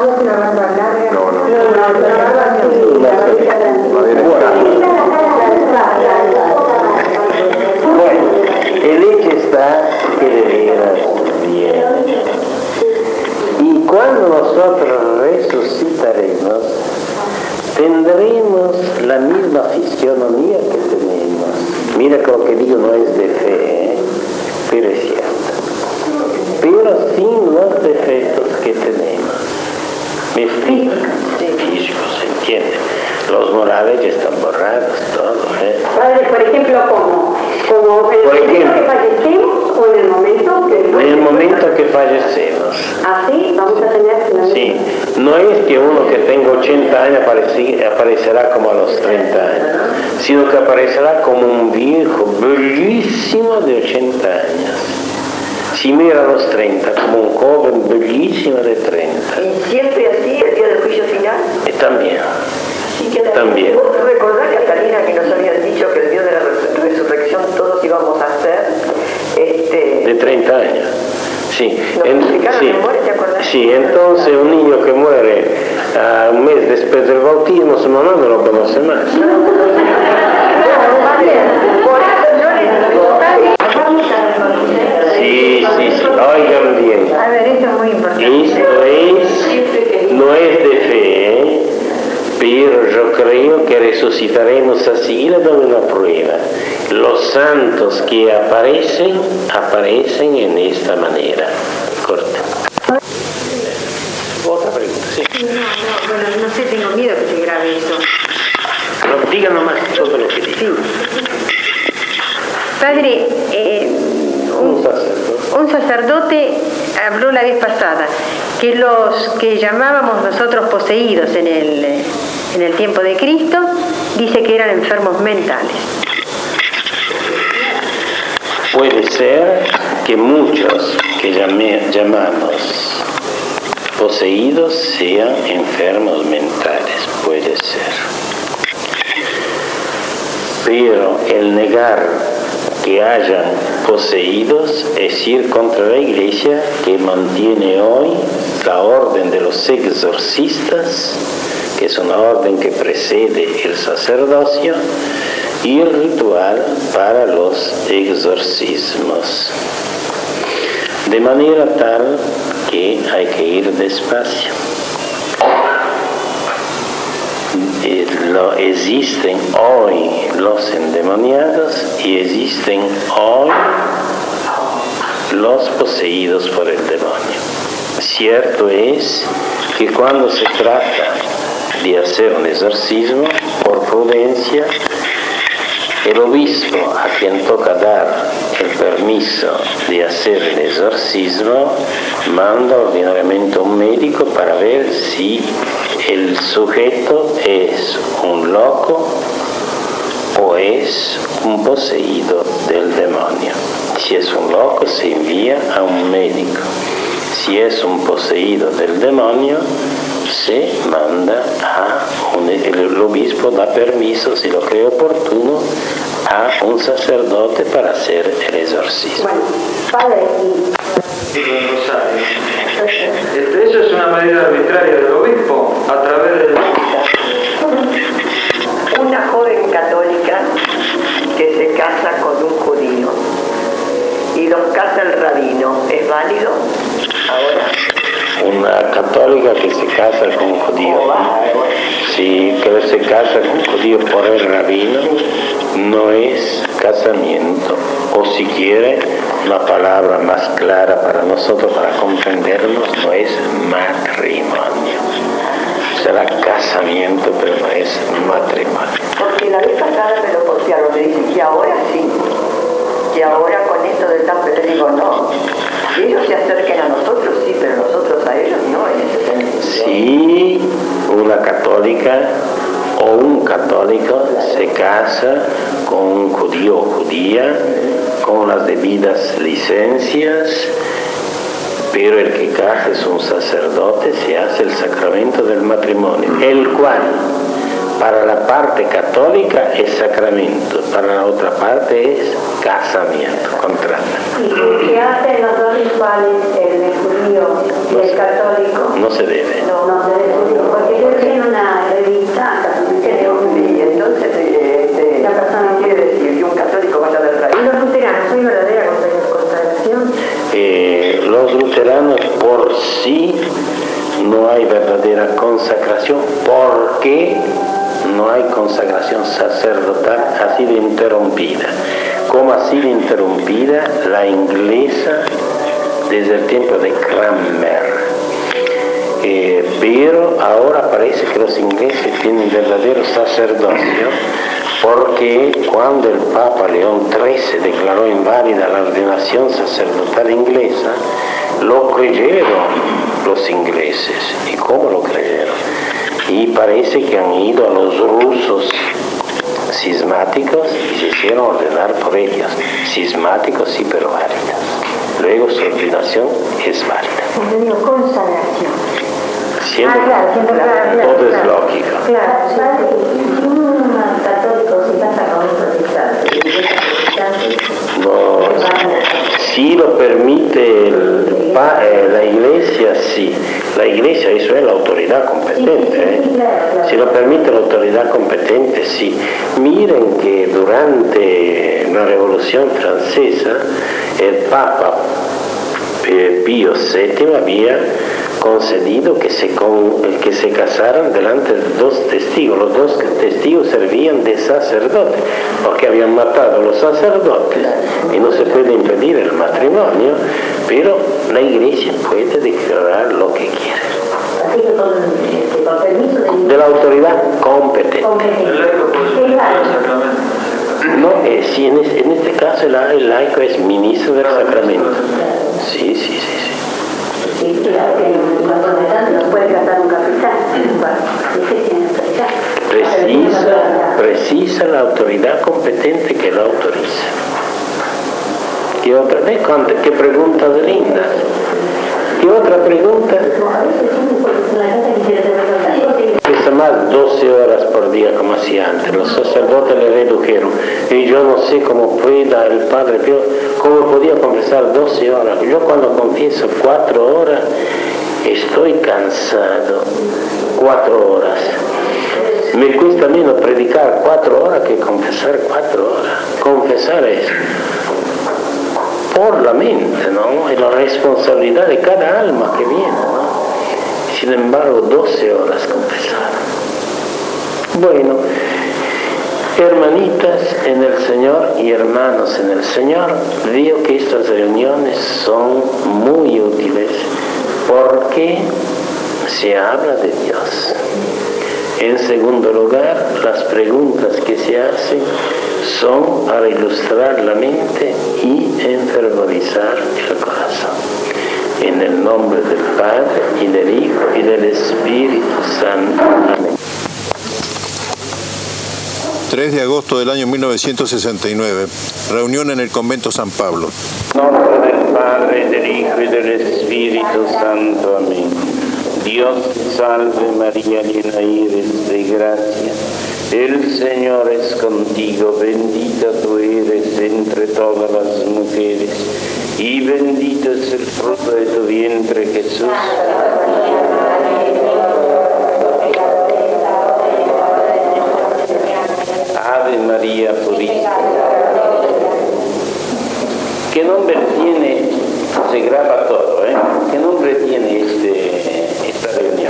Bueno, el hecho está que de veras viene. Y cuando nosotros resucitaremos, tendremos la misma fisionomía que tenemos. Mira que lo que digo no es de fe, pero es cierto. Pero sin los defectos que tenemos. ¿Me explico? Físicos, ¿se entiende? Los morales ya están borrados, todo. Padre, por ejemplo, como en el momento que fallecemos o en el momento que... En el momento que fallecemos. Así vamos a tener... Sí, no es que uno que tenga 80 años aparecerá como a los 30 años, sino que aparecerá como un viejo bellísimo de 80 años. Si mira a los 30, como un joven bellísimo de 30. ¿Y siempre así el día del juicio final? También. También. ¿Vos recordás, Catalina, que nos habías dicho que el día de la resurrección todos íbamos a ser de 30 años? Sí. Sí. Memoria, ¿te acordás? Sí, entonces un niño que muere un mes después del bautismo, su mamá no lo conoce más. Sí, oigan bien. A ver, esto es muy importante. Esto no es de fe, pero yo creo que resucitaremos así. Y le doy una prueba. Los santos que aparecen en esta manera. Corta. Otra pregunta, sí. No sé, tengo miedo que se grabe eso. No, diga nomás todo lo que dice. Padre, un sacerdote habló la vez pasada que los que llamábamos nosotros poseídos en el tiempo de Cristo, dice que eran enfermos mentales. Puede ser que muchos que llamamos poseídos sean enfermos mentales, puede ser. Pero el negar que hayan poseídos es ir contra la Iglesia, que mantiene hoy la orden de los exorcistas, que es una orden que precede el sacerdocio, y el ritual para los exorcismos. De manera tal que hay que ir despacio. Existen hoy los endemoniados y existen hoy los poseídos por el demonio. Cierto es que cuando se trata de hacer un exorcismo, por prudencia, el obispo a quien toca dar el permiso de hacer el exorcismo manda ordinariamente a un médico para ver si el sujeto es un loco o es un poseído del demonio. Si es un loco, se envía a un médico. Si es un poseído del demonio, se manda el obispo da permiso, si lo cree oportuno, a un sacerdote para hacer el exorcismo. Bueno, padre, Eso es una manera arbitraria del obispo, a través del... Una joven católica que se casa con un judío y los casa el rabino, ¿es válido ahora? Una católica que se casa con un judío, si que se casa con un judío por el rabino, no es casamiento, o si quiere una palabra más clara para nosotros, para comprendernos, no es matrimonio. Será casamiento, pero no es matrimonio. Porque la vez pasada me lo postearon, me dicen que ahora sí, que ahora con esto del tan, pero digo no, ellos se acerquen a nosotros, sí, pero nosotros a ellos no, en ese sentido. Si una católica o un católico se casa con un judío o judía, con las debidas licencias, pero el que casa es un sacerdote, se hace el sacramento del matrimonio, el cual Para la parte católica es sacramento, para la otra parte es casamiento, contrato. ¿Y qué hacen los dos rituales, el de judío y el católico? No se debe. No se debe, porque yo vi en una revista que Y entonces, la persona quiere decir que un católico vaya a ver ¿Y los luteranos hay verdadera consagración? Los luteranos por sí no hay verdadera consagración, porque no hay consagración sacerdotal, ha sido interrumpida. ¿Cómo ha sido interrumpida? La inglesa desde el tiempo de Cranmer. Pero ahora parece que los ingleses tienen verdadero sacerdocio, porque cuando el Papa León XIII declaró inválida la ordenación sacerdotal inglesa, lo creyeron los ingleses. ¿Y cómo lo creyeron? Y parece que han ido a los rusos cismáticos y se hicieron ordenar por ellos. Cismáticos sí, pero válidos. Luego su ordenación es válida. Consagración. Siendo claro, todo es lógico. Claro, si un católico se casa con un protestante, No, si lo permite la iglesia, sí. La iglesia, eso es la autoridad competente. Si lo permite la autoridad competente, sí. Miren que durante la Revolución Francesa, el Papa Pío VII había concedido que se casaran delante de dos testigos. Los dos testigos servían de sacerdotes, porque habían matado a los sacerdotes y no se puede impedir el matrimonio, pero la iglesia puede declarar lo que quiere. así que con permiso De la autoridad competente. El laico puede suspender el sacramento. No, sí, en este caso el laico es ministro del sacramento. Sí. Sí, claro que los protestantes no puede casar un capitán. Precisa la autoridad competente que lo autoriza. ¿Qué otra vez? ¿Qué preguntas lindas? ¿Qué otra pregunta? Pesa más 12 horas por día como hacía antes. Los sacerdotes le redujeron. Y yo no sé cómo pueda el Padre Pío, cómo podía confesar 12 horas. Yo cuando confieso 4 horas, estoy cansado. 4 horas. Me cuesta menos predicar 4 horas que confesar 4 horas. Confesar es por la mente, ¿no? Es la responsabilidad de cada alma que viene, ¿no? Sin embargo, 12 horas confesar. Bueno, hermanitas en el Señor y hermanos en el Señor, digo que estas reuniones son muy útiles porque se habla de Dios. En segundo lugar, las preguntas que se hacen son para ilustrar la mente y enfervorizar el corazón. En el nombre del Padre, y del Hijo, y del Espíritu Santo. Amén. 3 de agosto del año 1969. Reunión en el Convento San Pablo. En nombre del Padre, del Hijo, y del Espíritu Santo. Amén. Dios te salve María, llena eres de gracia. El Señor es contigo, bendita tú eres entre todas las mujeres, y bendito es el fruto de tu vientre, Jesús. Ave María Purísima. ¿Qué nombre tiene? Se graba todo, ¿eh? ¿Qué nombre tiene esta reunión?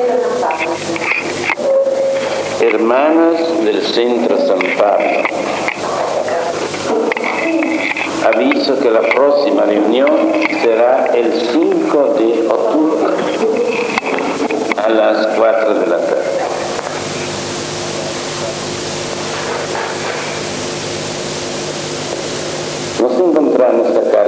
Hermanas del Centro San Pablo. Aviso que la próxima reunión será el 5 de octubre a las 4 de la tarde. Nos encontramos acá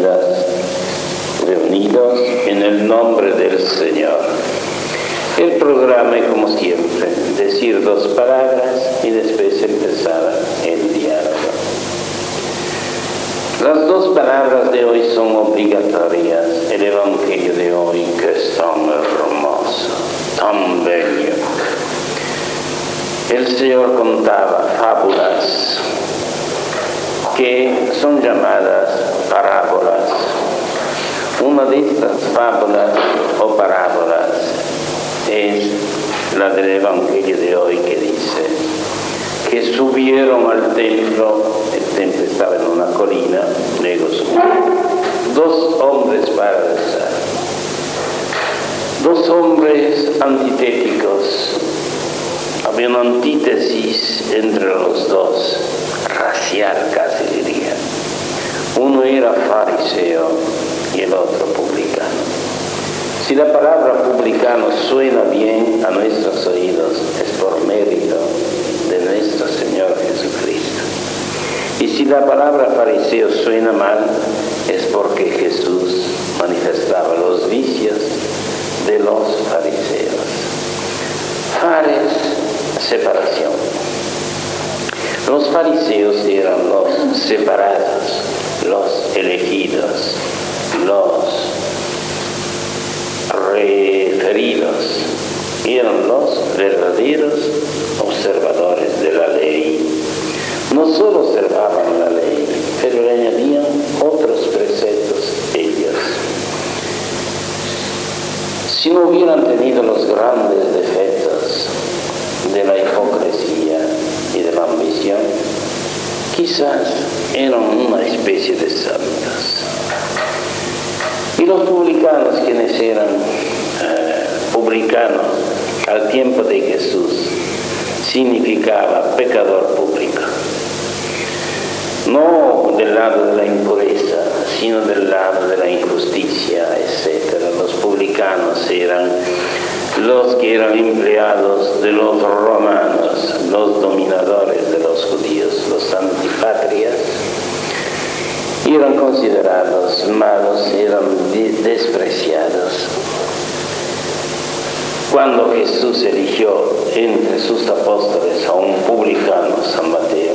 reunidos en el nombre del Señor. El programa es como siempre, decir 2 palabras y después empezar el diálogo. Las 2 palabras de hoy son obligatorias. El Evangelio de hoy, que es tan hermoso, tan bello. el Señor contaba fábulas que son llamadas parábolas. Una de estas fábulas o parábolas es la del Evangelio de hoy, que dice que subieron al templo. El templo estaba en una colina, luego subieron dos hombres para rezar, dos hombres antitéticos. Había una antítesis entre los dos, racial casi diría. Uno era fariseo y el otro publicano. Si la palabra publicano suena bien a nuestros oídos, es por mérito de nuestro Señor Jesucristo. Y si la palabra fariseo suena mal, es porque Jesús manifestaba los vicios de los fariseos. Fares, separación. Los fariseos eran los separados, los elegidos, los referidos, eran los verdaderos observadores de la ley. No solo observaban la ley, pero le añadían otros preceptos ellos. Si no hubieran tenido los grandes defectos de la hipocresía y de la ambición, quizás eran una especie de santos. Y los publicanos, quienes eran publicanos al tiempo de Jesús, significaba pecador público. No del lado de la impureza, sino del lado de la injusticia, etc. Los publicanos eran los que eran empleados de los romanos, los dominadores de los judíos, los antipatrias. Eran considerados malos, eran despreciados. Cuando Jesús eligió entre sus apóstoles a un publicano, San Mateo,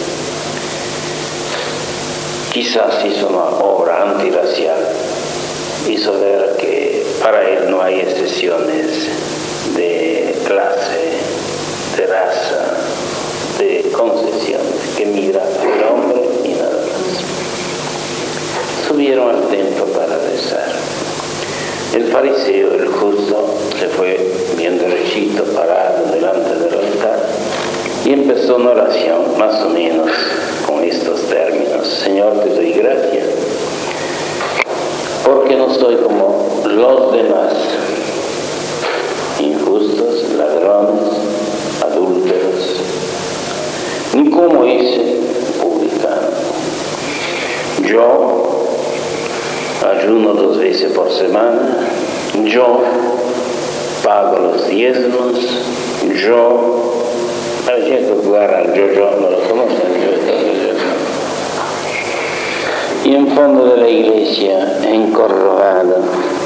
quizás hizo una obra antirracial, hizo ver que para él no hay excepciones de clase, de raza, de concesiones, que mira al hombre y nada más. Subieron al templo para rezar. El fariseo, el justo, se fue bien derechito, parado delante del altar y empezó una oración más o menos con estos términos: Señor, te doy gracias porque no soy como los demás, injustos, ladrones, adúlteros, ni como ese publicano. Yo ayuno 2 veces por semana, yo pago los diezmos, yo no lo conocen, y en fondo de la iglesia, encorvado,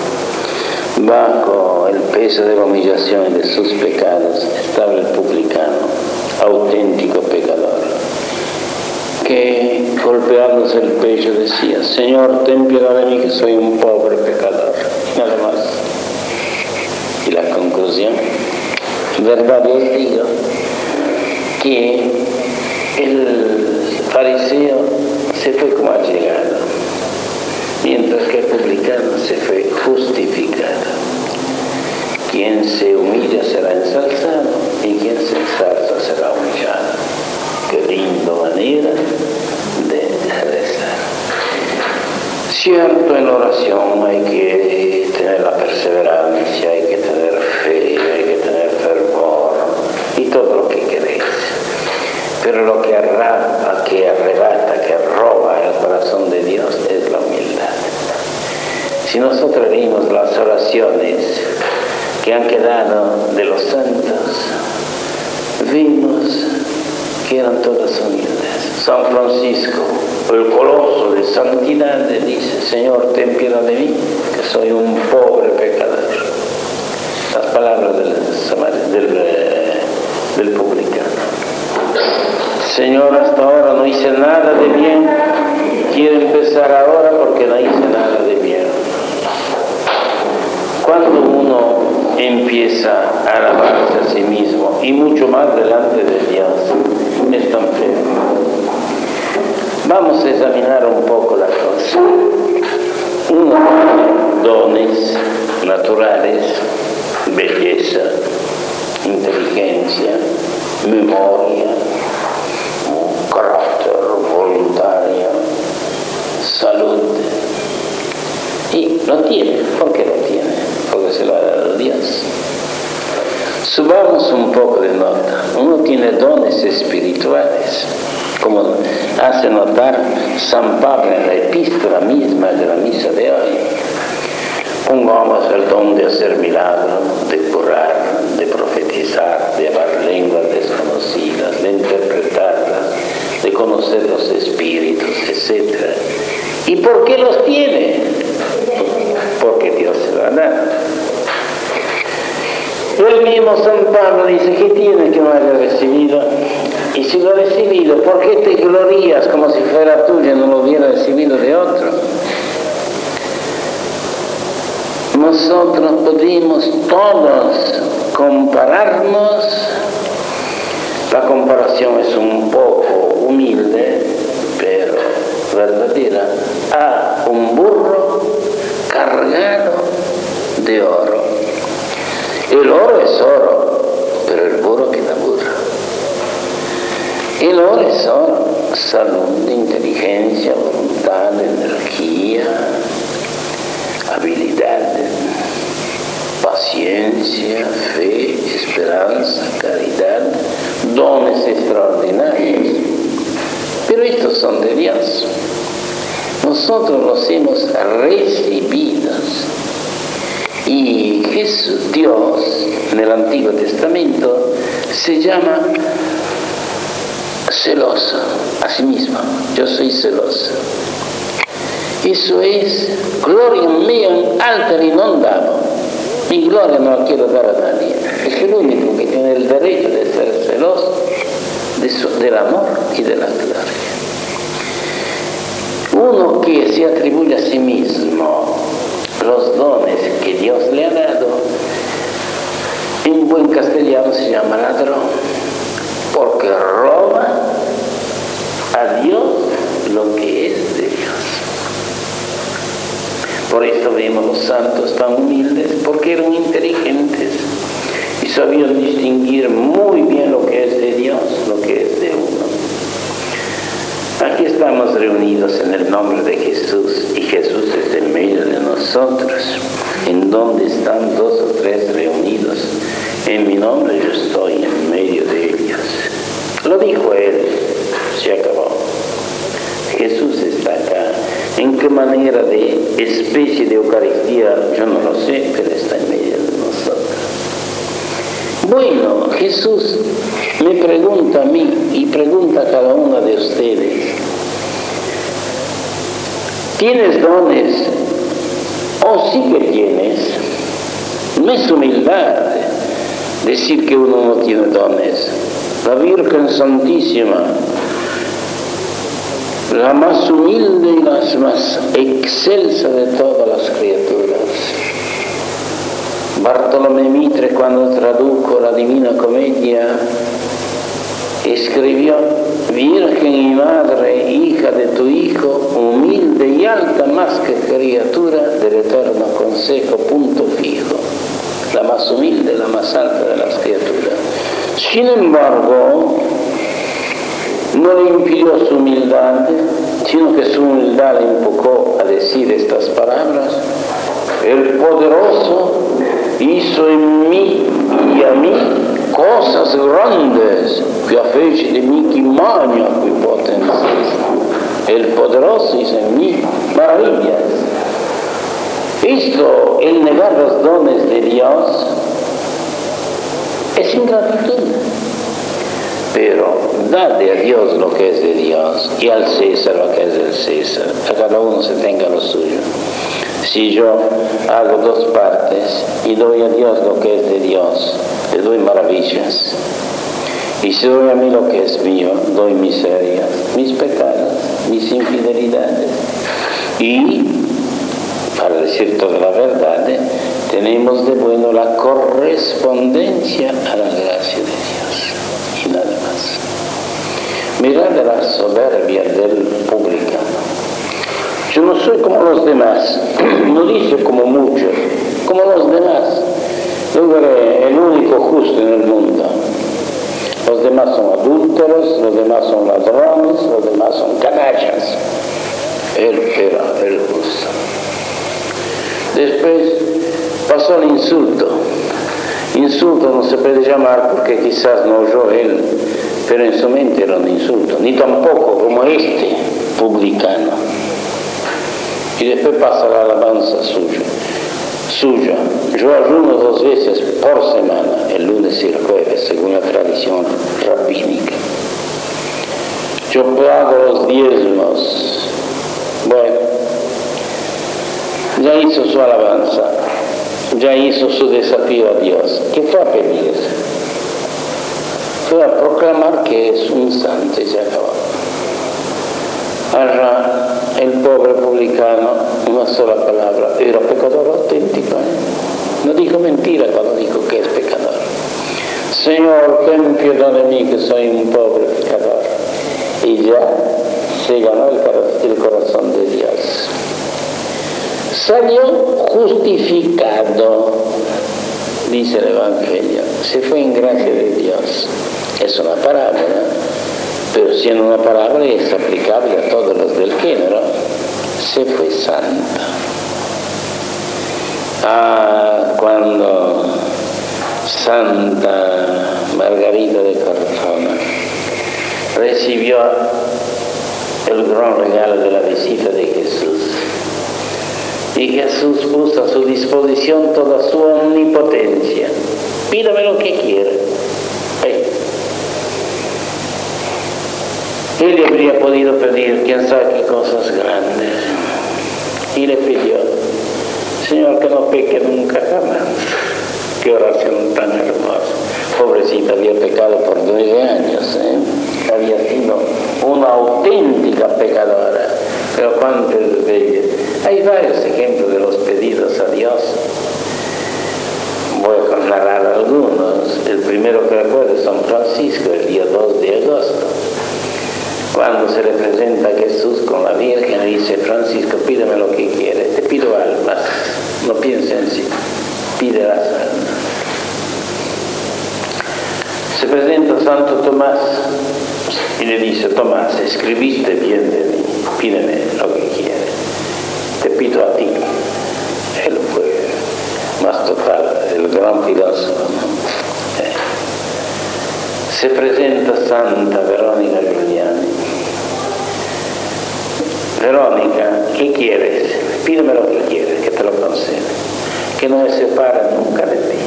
bajo el peso de la humillación y de sus pecados, estaba el publicano, auténtico pecador, que golpeándose el pecho decía: Señor, ten piedad de mí que soy un pobre pecador. Nada más. Y la conclusión: verdad os digo que el fariseo se fue como ha llegado, mientras que el publicano se fue justificado. Quien se humilla será ensalzado y quien se ensalza será humillado. Qué linda manera de rezar. Cierto, en la oración hay que tener la perseverancia, hay que tener fe, hay que tener fervor y todo lo que queréis. Pero lo que arrebata, que roba el corazón de Dios es la humildad. Si nosotros leímos las oraciones que han quedado de los santos, vimos que eran todas humildes. San Francisco, el coloso de santidad, dice: Señor, ten piedad de mí, que soy un pobre pecador. Las palabras del publicano. Señor, hasta ahora no hice nada de bien, quiero empezar ahora porque no hice nada de bien. Cuando uno empieza a alabarse a sí mismo, y mucho más delante a examinar un poco la cosa. Uno tiene dones naturales, belleza, inteligencia, memoria, carácter voluntario, salud. Y lo tiene. ¿Por qué lo tiene? Porque se lo ha dado Dios. Subamos un poco de nota. Uno tiene dones espirituales, como hace notar San Pablo en la epístola misma de la misa de hoy. Pongamos el don de hacer milagros, de curar, de profetizar, de hablar lenguas desconocidas, de interpretarlas, de conocer los espíritus, etc. ¿Y por qué los tiene? Porque Dios se lo ha dado. El mismo San Pablo dice que tiene que no haya recibido, y si lo ha recibido, ¿por qué te glorías como si fuera tuyo y no lo hubiera recibido de otro? Nosotros podemos todos compararnos. La comparación es un poco humilde, pero verdadera, a un burro cargado de oro. El oro es oro, pero el burro queda burro. El oro es oro, salud, inteligencia, voluntad, energía, habilidad, paciencia, fe, esperanza, caridad, dones extraordinarios. Pero estos son de Dios. Nosotros los hemos recibido. Y Jesús, Dios, en el Antiguo Testamento, se llama celoso a sí mismo. Yo soy celoso. Eso es gloria mía en altar y non davo. Mi gloria no la quiero dar a nadie. Es el único que tiene el derecho de ser celoso del amor y de la gloria. Uno que se atribuye a sí mismo los dones que Dios le ha dado, en buen castellano se llama ladrón, porque roba a Dios lo que es de Dios. Por esto vemos los santos tan humildes, porque eran inteligentes y sabían distinguir muy bien lo que es de Dios, lo que es de uno. Aquí estamos reunidos en el nombre de Jesús, y Jesús es en medio de nosotros. En donde están dos o tres reunidos en mi nombre, yo estoy en medio de ellos. Lo dijo Él, se acabó. Jesús está acá. ¿En qué manera de especie de Eucaristía? Yo no lo sé, pero está en medio de nosotros. Bueno, Jesús me pregunta a mí y pregunta a cada uno de ustedes: ¿tienes dones? ¿O sí que tienes? No es humildad decir que uno no tiene dones. La Virgen Santísima, la más humilde y la más excelsa de todas las criaturas. Bartolomé Mitre, cuando tradujo la Divina Comedia, escribió: Virgen y Madre, hija de tu Hijo, humilde y alta más que criatura del eterno consejo, punto fijo. La más humilde, la más alta de las criaturas. Sin embargo, no le impidió su humildad, sino que su humildad le empujó a decir estas palabras: el poderoso hizo en mí y a mí cosas grandes que fece de mí que magna qui potencia. El poderoso hizo en mí maravillas. Esto, el negar los dones de Dios, es ingratitud. Pero date a Dios lo que es de Dios y al César lo que es del César. A cada uno se tenga lo suyo. Si yo hago dos partes y doy a Dios lo que es de Dios, le doy maravillas. Y si doy a mí lo que es mío, doy miserias, mis pecados, mis infidelidades. Y, para decir toda la verdad, tenemos de bueno la correspondencia a la gracia de Dios. Y nada más. Mirad la soberbia del público. Yo no soy como los demás, no dice como muchos, como los demás. Yo era el único justo en el mundo. Los demás son adúlteros, los demás son ladrones, los demás son canallas. Él era el justo. Después pasó el insulto. Insulto no se puede llamar porque quizás no oyó él, pero en su mente era un insulto, ni tampoco como este publicano. Y después pasa la alabanza suya. Yo ayuno 2 veces por semana, el lunes y el jueves, según la tradición rabínica. Yo pago los diezmos. Bueno, ya hizo su alabanza, ya hizo su desafío a Dios. ¿Qué fue a pedir? Fue a proclamar que es un santo y se acabó. Allá el pobre publicano, una sola palabra, era pecador auténtico. No dijo mentira cuando dijo que es pecador. Señor, ten piedad de mí que soy un pobre pecador. Y ya se ganó el corazón de Dios. Salió justificado, dice el Evangelio. Se fue en gracia de Dios. Es una parábola, pero siendo una parábola es aplicable a todos los del género. Se fue santa. Cuando Santa Margarita de Cortona recibió el gran regalo de la visita de Jesús, y Jesús puso a su disposición toda su omnipotencia. Pídame lo que quiera. Él le habría podido pedir quién sabe qué cosas grandes, y le pidió: Señor, que no peque nunca jamás. Qué oración tan hermosa. Pobrecita, había pecado por 9 años, había sido una auténtica pecadora, pero cuánto es bella. Hay varios ejemplos de los pedidos a Dios. Voy a narrar algunos. El primero que recuerdo es San Francisco, el día 2 de agosto. Cuando se le presenta a Jesús con la Virgen, le dice: Francisco, pídeme lo que quieres, te pido almas, no pienses en sí, pide las almas. Se presenta Santo Tomás y le dice: Tomás, escribiste bien de mí, pídeme lo que quieres, te pido a ti. Él fue más total, el gran filósofo, ¿no? Se presenta Santa Verónica Giuliani. Verónica, ¿qué quieres? Pídeme lo que quieres, que te lo concedo. Que no me separe nunca de ti.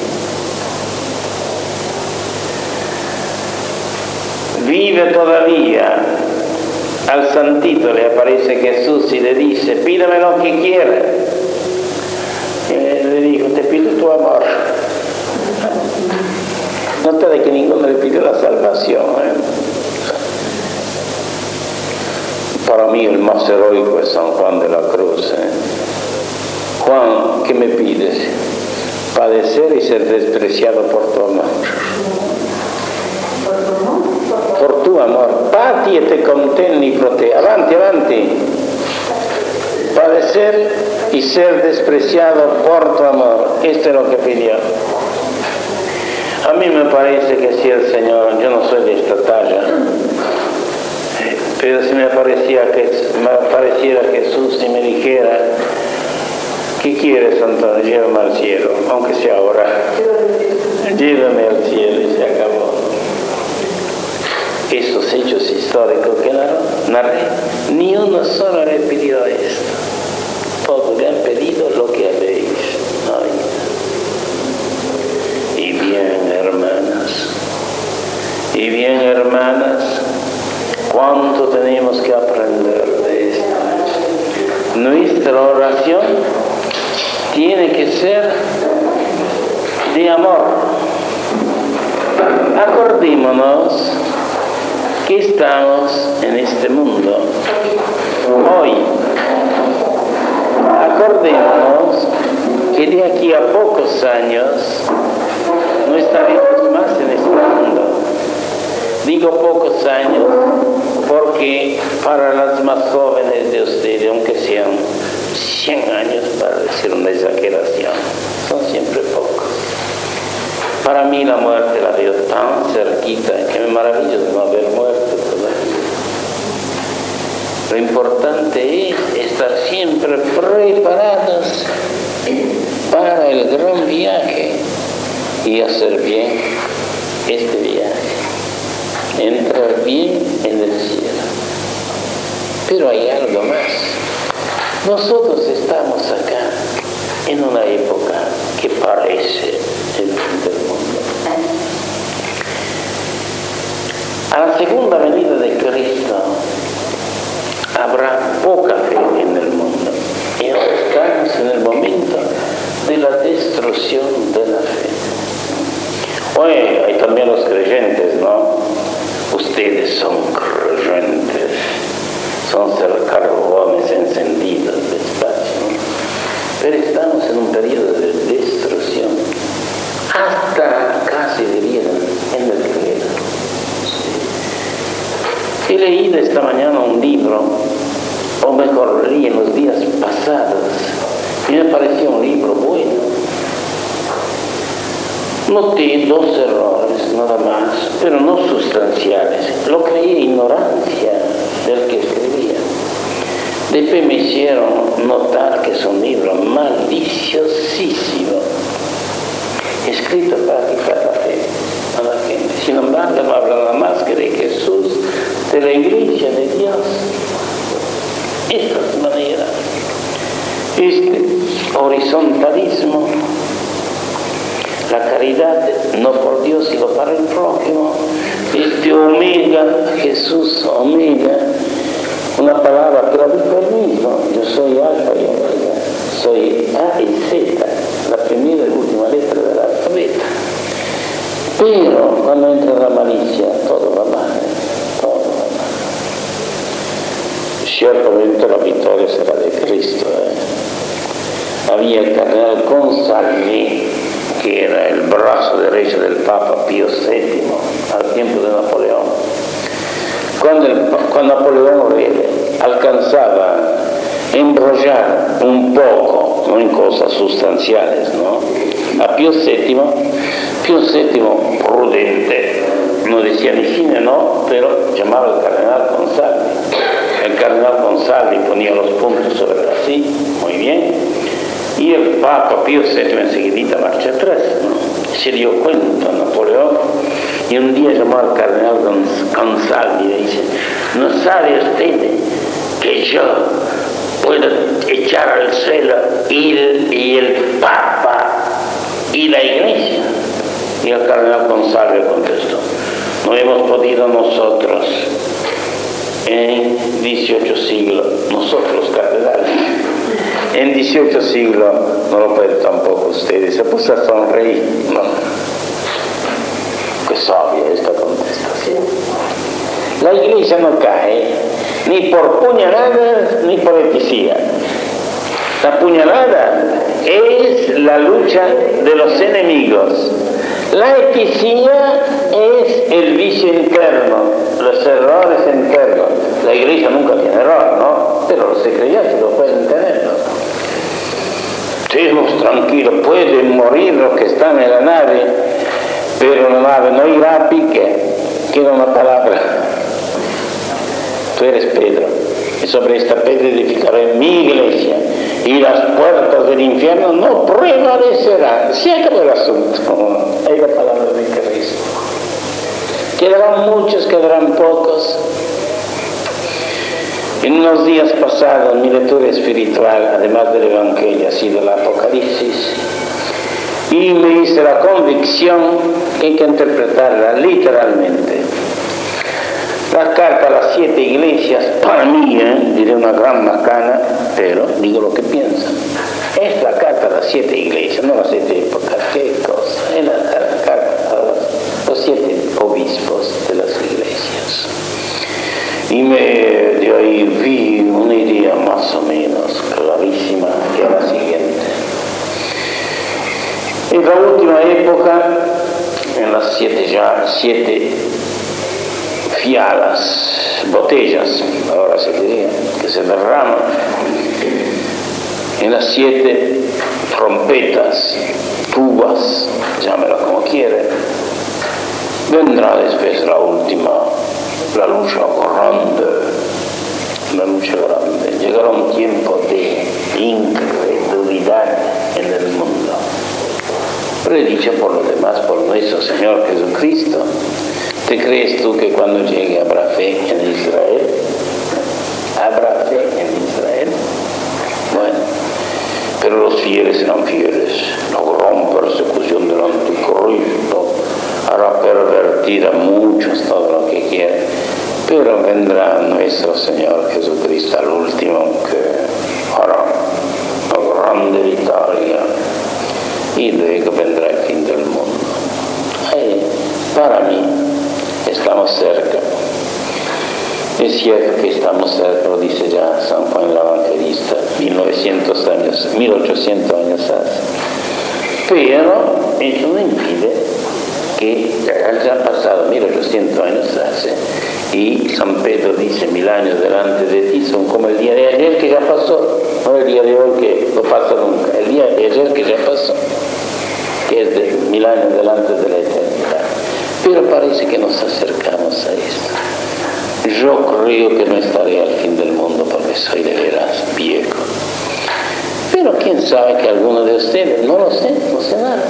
Vive todavía. Al santito le aparece Jesús y le dice: pídeme lo que quieras. Le dijo: te pido tu amor. Nota de que ninguno le pidió la salvación. Para mí el más heroico es San Juan de la Cruz. Juan, ¿qué me pides? Padecer y ser despreciado por tu amor. Por tu amor. Pati et te contenni pro te. Avanti, avanti. Padecer y ser despreciado por tu amor. Esto es lo que pidió. A mí me parece que si el Señor, yo no soy de esta talla, pero si me apareciera Jesús y me dijera: ¿qué quieres, Antonio? Llévame al cielo, aunque sea ahora. Llévame al cielo y se acabó. Esos hechos históricos que narré, ni uno solo le pidió esto. Todos le han pedido lo que habéis. Y bien, hermanas, cuánto tenemos que aprender de esto. Nuestra oración tiene que ser de amor. Acordémonos que estamos en este mundo hoy. Acordémonos que de aquí a pocos años no estaremos más en este mundo. Digo pocos años porque que para las más jóvenes de ustedes, aunque sean 100 años, para decir una exageración, son siempre pocos. Para mí la muerte la veo tan cerquita que me maravillo de no haber muerto todavía. Lo importante es estar siempre preparados para el gran viaje y hacer bien este viaje, entrar bien en el cielo. Pero hay algo más. Nosotros estamos acá en una época que parece el fin del mundo. A la segunda venida de Cristo habrá poca fe en el mundo. Y ahora estamos en el momento de la destrucción de la fe. Oye, hay también los creyentes, ¿no? Ustedes son creyentes, son carbones encendidos despacio, ¿no? Pero estamos en un periodo de destrucción, hasta casi dirían en el credo. He leído esta mañana un libro, o mejor leí en los días pasados, y me pareció un libro bueno. Noté 2 errores nada más, pero no sustanciales. Lo creí ignorancia del que escribía. Después me hicieron notar que es un libro maliciosísimo, escrito para quitar la fe a la gente. Sin embargo, no habla nada más que de Jesús, de la iglesia de Dios. Esta es la manera. Este horizontalismo, la caridad, no por Dios, sino para el prójimo, este omega, Jesús omega, una palabra que la dijo él mismo: yo soy alfa y omega, soy A y Z, la primera y última letra del alfabeto. Pero cuando entra la malicia, todo va mal, todo va mal. Ciertamente la victoria será de Cristo. Había el cardenal Consalvi, que era el brazo derecho del Papa Pío VII al tiempo de Napoleón. Cuando Napoleón alcanzaba a embrollar un poco, no en cosas sustanciales, ¿no?, a Pío VII prudente, no decía ni sí ni no, pero llamaba al cardenal Consalvi. El cardenal Consalvi ponía los puntos sobre la sí, muy bien, y el Papa Pío VII enseguidita marcha atrás, ¿no? Se dio cuenta Napoleón y un día llamó al cardenal Consalvi y le dice: ¿no sabe usted que yo puedo echar al suelo y el Papa y la Iglesia? Y el cardenal Consalvi contestó: no hemos podido nosotros en 18 siglos, nosotros cardenales, en 18 siglos no lo pueden tampoco ustedes. Se puso a sonreír, ¿no? Qué sabia esta contestación. La Iglesia no cae ni por puñaladas ni por hechicería. La puñalada es la lucha de los enemigos. La hechicería es el vicio interno, los errores internos. La Iglesia nunca tiene error, ¿no? Pero los creyentes lo pueden tener, ¿no? Estemos tranquilos, pueden morir los que están en la nave, pero la nave no irá a pique. Queda una palabra: tú eres Pedro, y sobre esta piedra edificaré mi iglesia, y las puertas del infierno no prevalecerán. Se acabó el asunto. Hay la palabra de Cristo. Quedarán muchos, quedarán pocos. En unos días pasados, mi lectura espiritual, además del Evangelio, ha sido el Apocalipsis, y me hice la convicción que hay que interpretarla literalmente. La carta a las 7 iglesias, para mí, diré una gran macana, pero digo lo que pienso. Es la carta a las 7 iglesias, no las 7 épocas. ¿Qué cosa? Es la carta a los 7 obispos de las iglesias. Y de ahí vi una idea más o menos clarísima, que era la siguiente. En la última época, en las 7 fialas, botellas, ahora se diría, que se derraman en las 7 trompetas, tubas, llámela como quiere. Vendrá después la última, la lucha grande. Llegará un tiempo de incredulidad en el mundo, predicha por lo demás por nuestro Señor Jesucristo. ¿Te crees tú que cuando llegue habrá fe en Israel? ¿Habrá fe en Israel? Bueno, pero los fieles serán fieles. No habrá persecución del anticristo, hará pervertir a muchos todo lo que quiere, pero vendrá nuestro Señor Jesucristo al último, que hará una grande victoria, y luego vendrá el fin del mundo. Para mí estamos cerca. Es cierto que estamos cerca, lo dice ya San Juan el Evangelista, 1800 años hace. Pero eso no impide que haya pasado 1800 años hace, y San Pedro dice 1000 años delante de ti son como el día de ayer que ya pasó, no el día de hoy que no pasa nunca, el día de ayer que ya pasó, que es de 1000 años delante de la eternidad. Pero parece que nos acercamos a esto. Yo creo que no estaré al fin del mundo porque soy de veras viejo. Pero quién sabe que alguno de ustedes, no lo sé, no sé nada.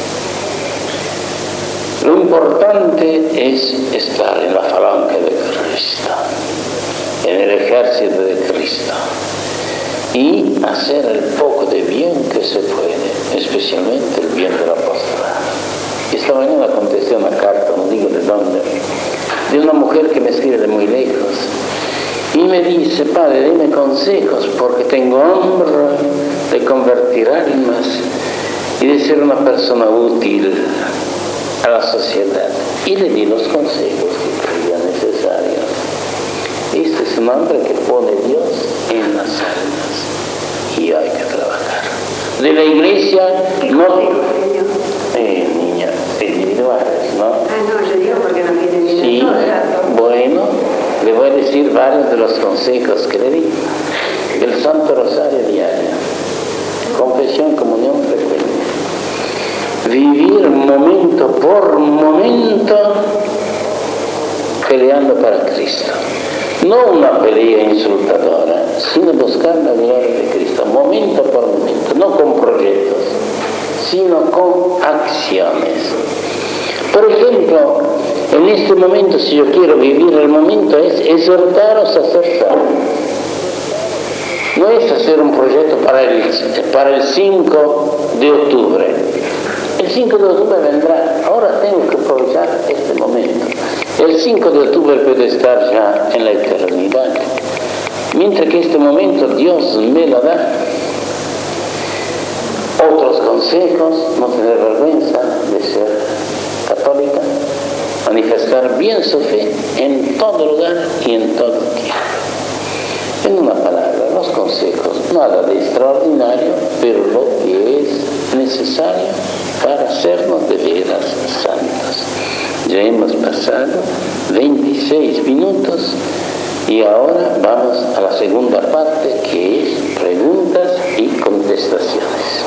Lo importante es estar en la falange de Cristo, en el ejército de Cristo, y hacer el poco de bien que se puede, especialmente el bien del apostolado. Esta mañana contesté una carta, no digo de dónde, de una mujer que me escribe de muy lejos y me dice: padre, dime consejos porque tengo hambre de convertir almas y de ser una persona útil a la sociedad. Y le di los consejos que creía necesarios. Este es un hombre que pone Dios en las almas y hay que trabajar. De la iglesia no... niña, individuales, ¿no? No, yo digo porque no tiene vida. Sí, bueno, le voy a decir varios de los consejos que le di. El Santo Rosario diario, confesión, comunión frecuente, vivir momento por momento peleando para Cristo. No una pelea insultadora, sino buscar la gloria de Cristo, momento por momento, no con proyectos, sino con acciones. Por ejemplo, en este momento, si yo quiero vivir el momento, es exhortaros a ser salvos. No es hacer un proyecto para el 5 de octubre. El 5 de octubre vendrá. Ahora tengo que aprovechar este momento. El 5 de octubre puede estar ya en la eternidad. Mientras que este momento Dios me lo da. Otros consejos: no tener vergüenza de ser católica, manifestar bien su fe en todo lugar y en todo tiempo. En una palabra, los consejos, nada de extraordinario, pero lo que es necesario para hacernos de veras santos. Ya hemos pasado 26 minutos y ahora vamos a la segunda parte, que es preguntas y contestaciones.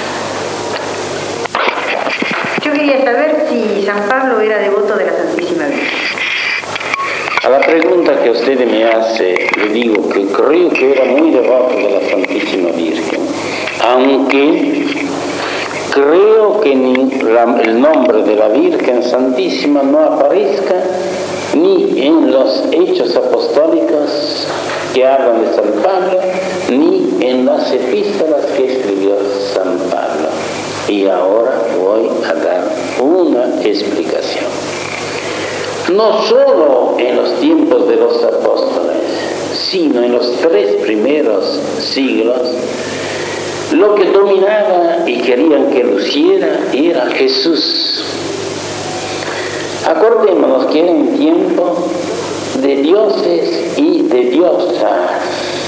Yo quería saber si San Pablo era devoto de la Santísima Virgen. A la pregunta que usted me hace, le digo que creo que era muy devoto de la Santísima Virgen, aunque creo que el nombre de la Virgen Santísima no aparezca ni en los Hechos Apostólicos que hablan de San Pablo, ni en las epístolas que escribió San Pablo. Y ahora voy a dar una explicación. No solo en los tiempos de los apóstoles, sino en los 3 primeros siglos, lo que dominaba y querían que luciera era Jesús. Acordémonos que era un tiempo de dioses y de diosas.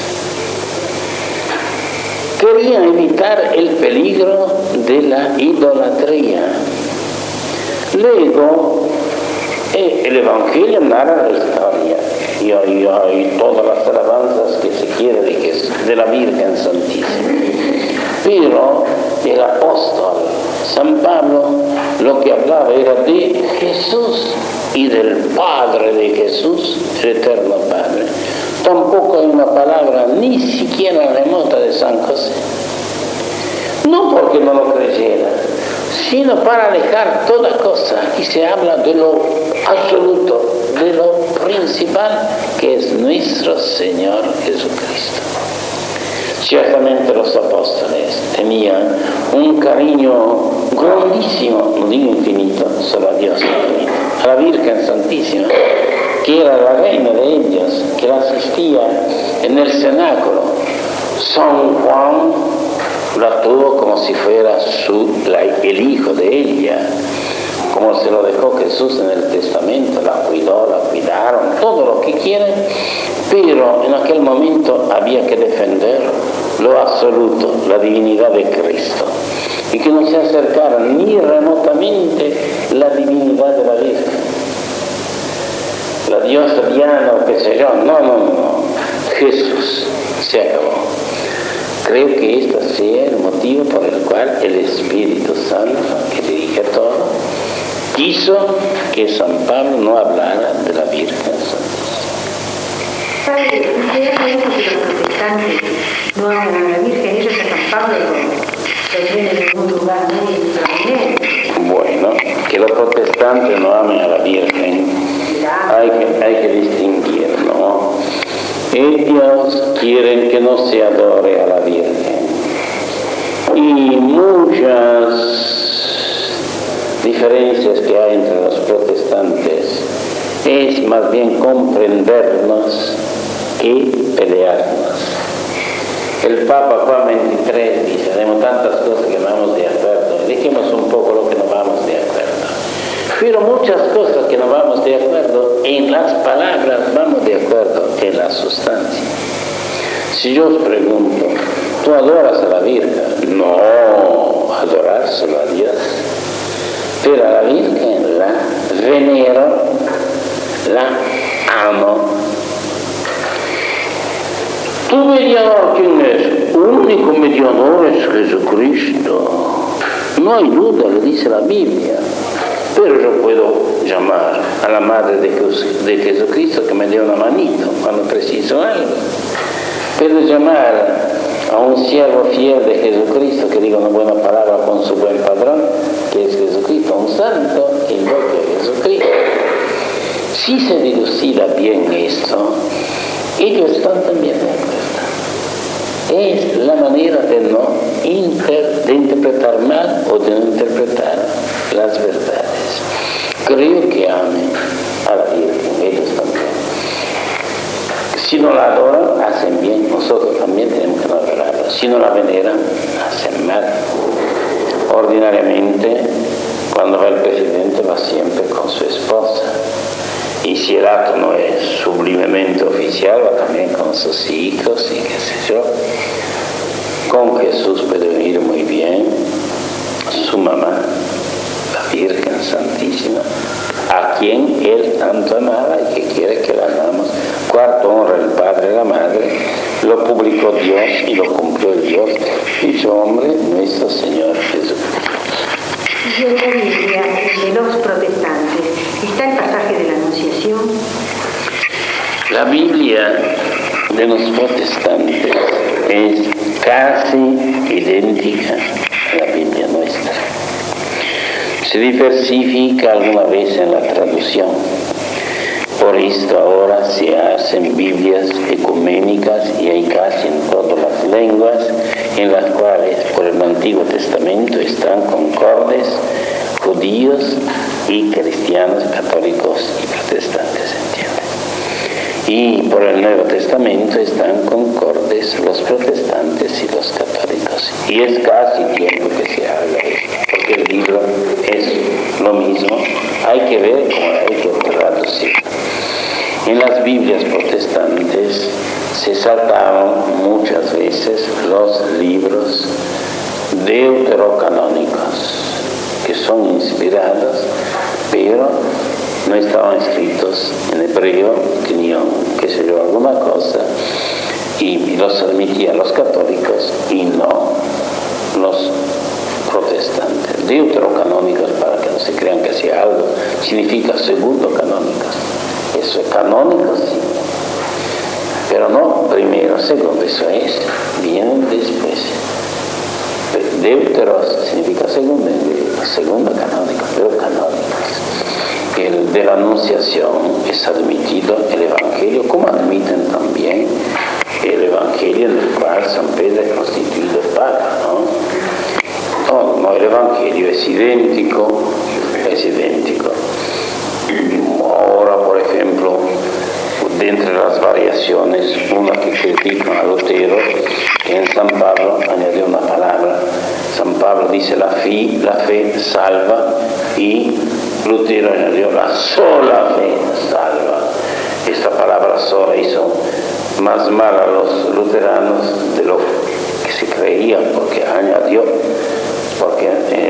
Querían evitar el peligro de la idolatría. Luego, El Evangelio narra la historia y hay todas las alabanzas que se quiere de la Virgen Santísima. Pero el apóstol San Pablo lo que hablaba era de Jesús y del Padre de Jesús, el Eterno Padre. Tampoco hay una palabra ni siquiera remota de San José. No porque no lo creyera, sino para alejar toda cosa. Aquí se habla de lo absoluto, de lo principal, que es nuestro Señor Jesucristo. Ciertamente los apóstoles tenían un cariño grandísimo, no digo infinito, solo a Dios infinito, a la Virgen Santísima, que era la reina de ellos, que la asistía en el cenáculo. San Juan la tuvo como si fuera el hijo de ella, como se lo dejó Jesús en el testamento, la cuidó, la cuidaron, todo lo que quieren, pero en aquel momento había que defender lo absoluto, la divinidad de Cristo, y que no se acercara ni remotamente la divinidad de la Virgen, la diosa Diana o qué sé yo, no, Jesús, se acabó. Creo que este sea el motivo por el cual el Espíritu Santo, que dirige todo, quiso que San Pablo no hablara de la Virgen Santísima. ¿Sabe? ¿Ustedes que los protestantes no hablan a la Virgen? Ellos a San Pablo lo tienen en un lugar muy prominente. Bueno, que los protestantes no amen a la Virgen, hay que distinguir, ¿no? Ellos quieren que no se adore a la Virgen. Y muchas diferencias que hay entre los protestantes es más bien comprendernos que pelearnos. El Papa Juan XXIII dice, tenemos tantas cosas que no vamos de acuerdo, dejemos un poco lo que no vamos de acuerdo. Pero muchas cosas que no vamos de acuerdo, en las palabras vamos de acuerdo, en la sustancia. Si yo os pregunto, ¿tú adoras a la Virgen? No, adorar solo a Dios. Pero a la Virgen la venero, la amo. ¿Tu mediador quién es? Único mediador es Jesucristo. No hay duda, lo dice la Biblia. Pero yo puedo llamar a la Madre de Jesucristo que me dé una manito cuando preciso algo. Puedo llamar a un siervo fiel de Jesucristo que diga una buena palabra con su buen padrón, que es Jesucristo, un santo que invoque a Jesucristo. Si se dilucida bien esto, ellos están también de acuerdo. Es la manera de no interpretar mal o de no interpretar las verdades. Creo que amen a la Virgen, ellos también. Si no la adoran, hacen bien, nosotros también tenemos que adorarla. Si no la veneran, hacen mal. Ordinariamente, cuando va el presidente, va siempre con su esposa. Y si el acto no es sublimemente oficial, va también con sus hijos y qué sé yo. Con Jesús puede venir muy bien su mamá, la Virgen Santísima, a quien Él tanto amaba y que quiere que la amamos. Cuarto honra el Padre y la Madre, lo publicó Dios y lo cumplió el Dios, dicho hombre, nuestro Señor Jesucristo. Y en la Biblia de los protestantes está el pasaje de la Anunciación. La Biblia de los protestantes es casi idéntica a la Biblia nuestra. Se diversifica alguna vez en la traducción. Por esto ahora se hacen Biblias ecuménicas y hay casi en todas las lenguas en las cuales por el Antiguo Testamento están concordes judíos y cristianos, católicos y protestantes, ¿entiendes? Y por el Nuevo Testamento están concordes los protestantes y los católicos. Y es casi tiempo que se haga esto, porque el libro es lo mismo, hay que ver cómo hay que traducir. En las Biblias protestantes se saltaban muchas veces los libros deuterocanónicos, que son inspirados, pero no estaban escritos en hebreo, tenían, qué sé yo, alguna cosa, y los admitían los católicos y no los protestantes. Deuterocanónicos, para que no se crean que sea algo, significa segundo canónicos. Eso es canónico, sí, pero no primero, segundo, eso es, vienen después. Deuteros significa segundo canónico, pero canónicos. El de la Anunciación es admitido el Evangelio, como admiten también el Evangelio en el cual San Pedro es constituido Papa, ¿no? No, el Evangelio es idéntico. Ahora, por ejemplo, de entre las variaciones, una que critican a Lutero, que en San Pablo añadió una palabra. San Pablo dice la fe salva, y Lutero añadió la sola fe salva. Esta palabra sola hizo más mal a los luteranos de lo que se creían, porque añadió, porque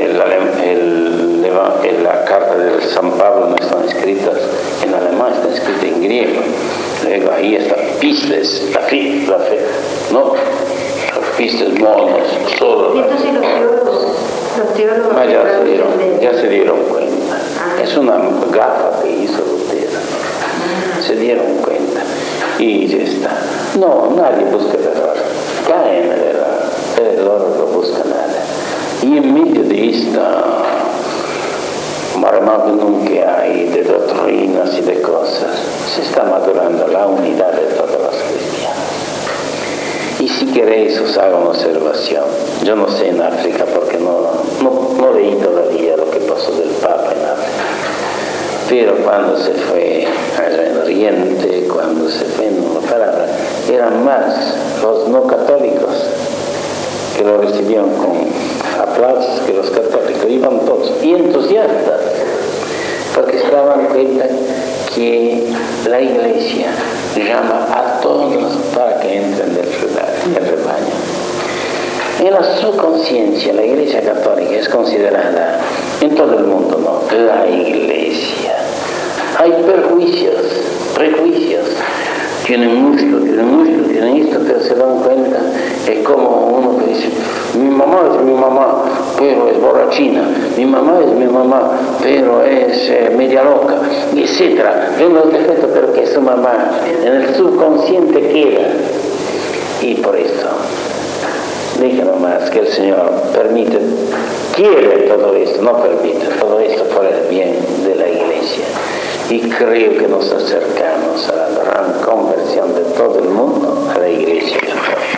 la carta de San Pablo no están escritas en alemán, está escrita en griego. Luego ahí está pistes, la fe, no, pistes monos, solo. Entonces los teólogos ya se dieron cuenta. Es una gafa que hizo Lutero. Se dieron cuenta y ya está. No, nadie busca el error. Cae en el error. El error no busca nada. Y en medio de esta maremágnum que hay de doctrinas y de cosas, se está madurando la unidad de todos los cristianos. Y si queréis os hago una observación. Yo no sé en África porque no leí todavía lo que pasó del Papa en África. Pero cuando se fue allá en Oriente, cuando se fue en una palabra, eran más los no católicos que lo recibían con aplausos que los católicos. Iban todos y entusiastas porque se daban cuenta que la Iglesia llama a todos para que entren en el rebaño. En la subconsciencia, la Iglesia católica es considerada en todo el mundo, ¿no?, la Iglesia. Hay prejuicios. Tienen esto, pero se dan cuenta. Es como uno que dice, mi mamá es mi mamá, pero es borrachina. Mi mamá es mi mamá, pero es media loca, etc. Ven los defectos, pero que su mamá en el subconsciente queda. Y por esto, deja nomás que el Señor quiere todo esto, no permite todo esto por el bien de la Iglesia. Y creo que nos acercamos a la gran conversión de todo el mundo a la Iglesia católica.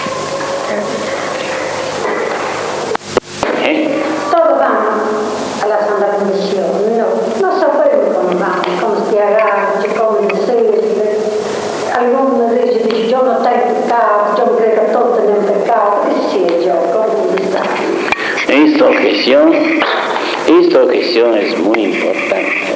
Todos vamos a la Santa Bendición, no sabemos cómo vamos, cómo se agacha, cómo se algunos dicen, yo no tengo pecado, yo creo que todos tenemos pecado, ¿qué sé yo? ¿Cómo está? Esta objeción es muy importante.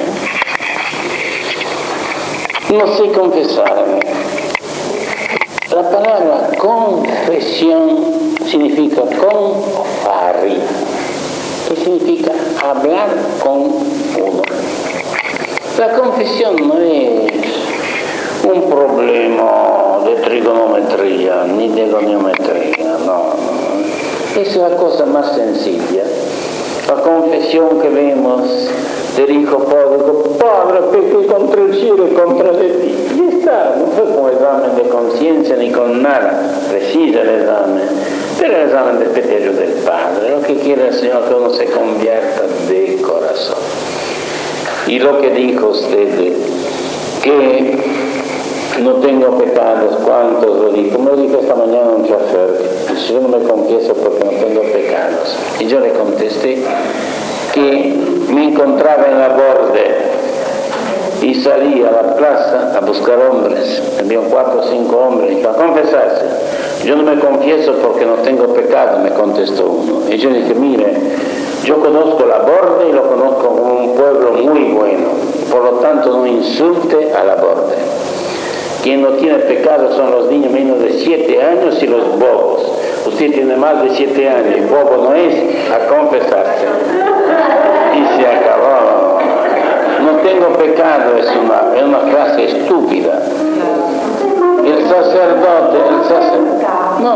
No sé confesarme. La palabra confesión significa confari, que significa hablar con uno. La confesión no es un problema de trigonometría ni de goniometría, no. Es la cosa más sencilla. La confesión que vemos del hijo pródigo, Padre, pequé contra el cielo y contra de ti. Y está, no fue con examen de conciencia ni con nada, precisa el examen, pero el examen de pequeño del Padre. Lo que quiere el Señor es que uno se convierta de corazón. Y lo que dijo usted, que no tengo pecados, ¿cuántos lo dijo? Me lo dijo esta mañana un chofer, yo no me confieso porque no tengo pecados. Y yo le contesté que me encontraba en la borde y salí a la plaza a buscar hombres. Había 4 o 5 hombres para confesarse. Yo no me confieso porque no tengo pecado, me contestó uno. Y yo dije, mire, yo conozco la borde y lo conozco como un pueblo muy bueno. Por lo tanto, no insulte a la borde. Quien no tiene pecado son los niños menos de 7 años y los bobos. Usted tiene más de 7 años y bobo no es, a confesarse. Y se acabó. No tengo pecado es una frase estúpida. El sacerdote, no.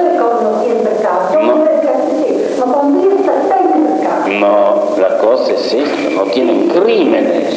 No, la cosa es esta, no tienen crímenes.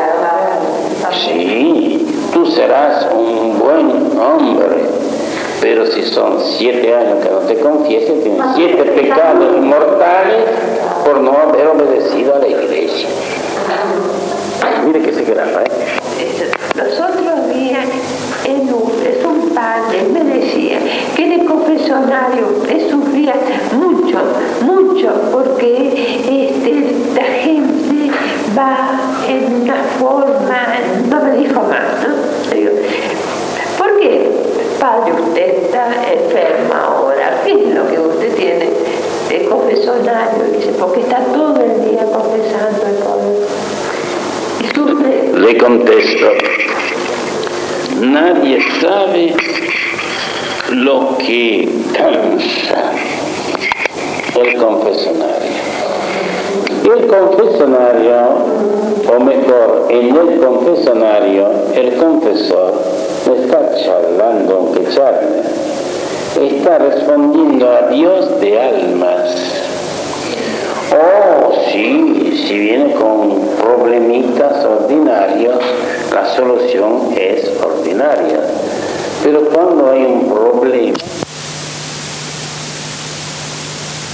Sí, tú serás un buen hombre, pero si son 7 años que no te confieses, tienes 7 pecados mortales por no haber obedecido a la iglesia. Mire que se graba, Los otros días en Lourdes un padre me decía que en el confesionario sufría mucho, porque la gente va en una forma, no me dijo más, ¿no? Digo, ¿por qué? Padre, usted está enferma ahora, ¿qué es lo que usted tiene? El confesionario, dice, porque está todo el día confesando el poder. Le contesto, nadie sabe lo que cansa el confesionario. El confesionario, o mejor, en el confesionario, el confesor no está charlando, aunque charle, está respondiendo a Dios de almas. Oh, sí, si viene con problemitas ordinarios, la solución es ordinaria. Pero cuando hay un problema